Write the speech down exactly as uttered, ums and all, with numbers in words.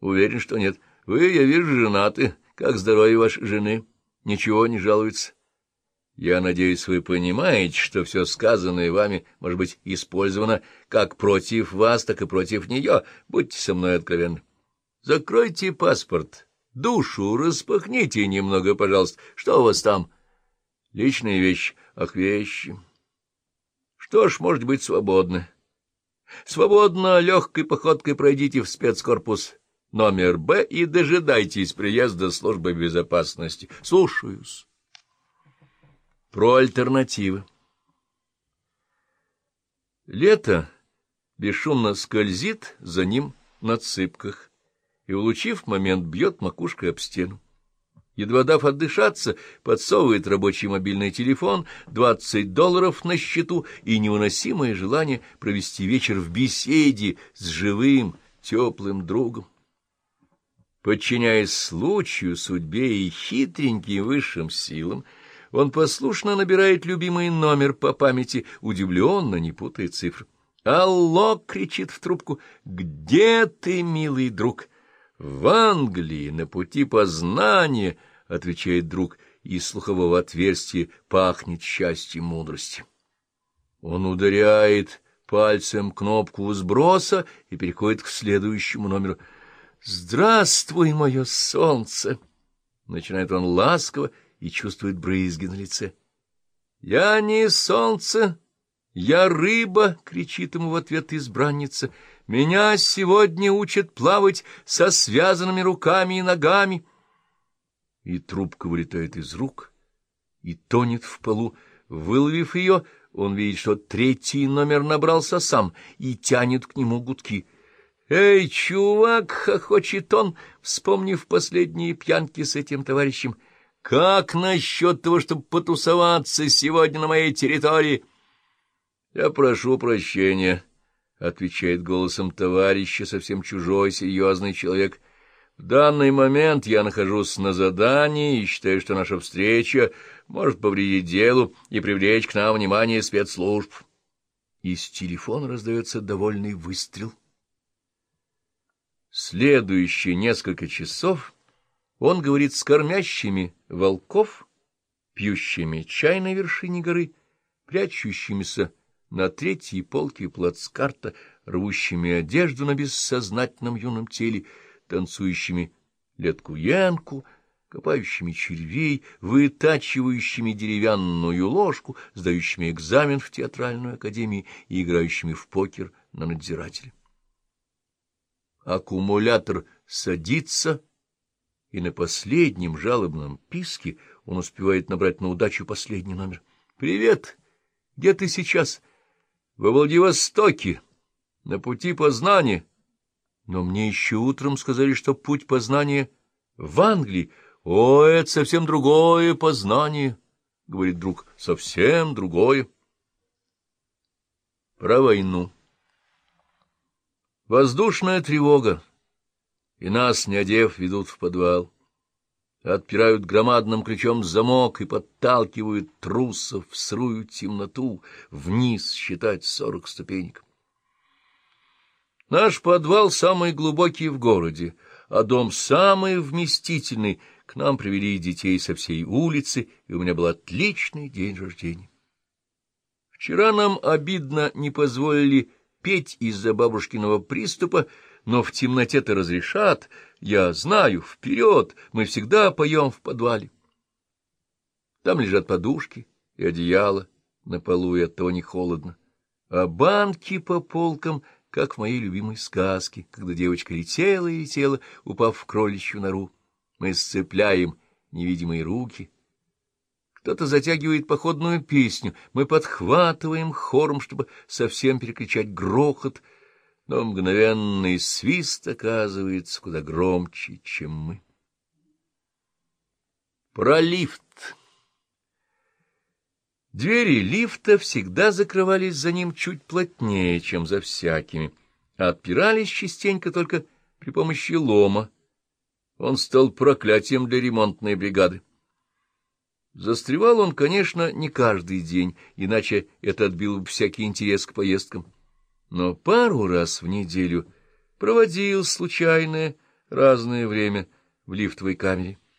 Уверен, что нет. Вы, я вижу, женаты. Как здоровье вашей жены? Ничего, не жалуется. Я надеюсь, вы понимаете, что все сказанное вами может быть использовано как против вас, так и против нее. Будьте со мной откровенны. Закройте паспорт, душу распахните немного, пожалуйста. Что у вас там? Личные вещи. Ах, вещи. Что ж, может быть, свободны. Свободно, легкой походкой пройдите в спецкорпус номер Б и дожидайтесь приезда службы безопасности. Слушаюсь. Про альтернативы. Лето бесшумно скользит за ним на цыпках и, улучив момент, бьет макушкой об стену. Едва дав отдышаться, подсовывает рабочий мобильный телефон, двадцать долларов на счету и невыносимое желание провести вечер в беседе с живым, теплым другом. Подчиняясь случаю, судьбе и хитреньким высшим силам, он послушно набирает любимый номер по памяти, удивленно, не путая цифр. «Алло!» — кричит в трубку. «Где ты, милый друг?» «В Англии, на пути познания», — отвечает друг, и из слухового отверстия пахнет счастьем мудрости. Он ударяет пальцем кнопку сброса и переходит к следующему номеру. «Здравствуй, мое солнце!» — начинает он ласково и чувствует брызги на лице. «Я не солнце, я рыба!» — кричит ему в ответ избранница. «Меня сегодня учат плавать со связанными руками и ногами». И трубка вылетает из рук и тонет в полу. Выловив ее, он видит, что третий номер набрался сам и тянет к нему гудки. «Эй, чувак!» — хохочет он, вспомнив последние пьянки с этим товарищем. «Как насчет того, чтобы потусоваться сегодня на моей территории?» «Я прошу прощения», — отвечает голосом товарища совсем чужой, серьезный человек. «В данный момент я нахожусь на задании и считаю, что наша встреча может повредить делу и привлечь к нам внимание спецслужб». Из телефона раздается довольный выстрел. Следующие несколько часов он говорит с кормящими волков, пьющими чай на вершине горы, прячущимися на третьей полке плацкарта, рвущими одежду на бессознательном юном теле, танцующими леткуянку, копающими червей, вытачивающими деревянную ложку, сдающими экзамен в театральную академию и играющими в покер на надзирателя. Аккумулятор садится, и на последнем жалобном писке он успевает набрать на удачу последний номер. «Привет! Где ты сейчас?» «Во Владивостоке, на пути познания». «Но мне еще утром сказали, что путь познания в Англии». «О, это совсем другое познание», — говорит друг, — «совсем другое». Про войну. Воздушная тревога, и нас, не одев, ведут в подвал. Отпирают громадным ключом замок и подталкивают трусов в сырую темноту, вниз считать сорок ступенек. Наш подвал самый глубокий в городе, а дом самый вместительный. К нам привели детей со всей улицы, и у меня был отличный день рождения. Вчера нам обидно не позволили петь из-за бабушкиного приступа, но в темноте-то разрешат. Я знаю, вперед, мы всегда поем в подвале. Там лежат подушки и одеяло, на полу и оттого не холодно. А банки по полкам, как в моей любимой сказке, когда девочка летела и летела, упав в кроличью нору. Мы сцепляем невидимые руки. Кто-то затягивает походную песню, мы подхватываем хором, чтобы совсем перекричать грохот, но мгновенный свист оказывается куда громче, чем мы. Про лифт. Двери лифта всегда закрывались за ним чуть плотнее, чем за всякими, а отпирались частенько только при помощи лома. Он стал проклятием для ремонтной бригады. Застревал он, конечно, не каждый день, иначе это отбило бы всякий интерес к поездкам. Но пару раз в неделю проводил случайное разное время в лифтовой камере.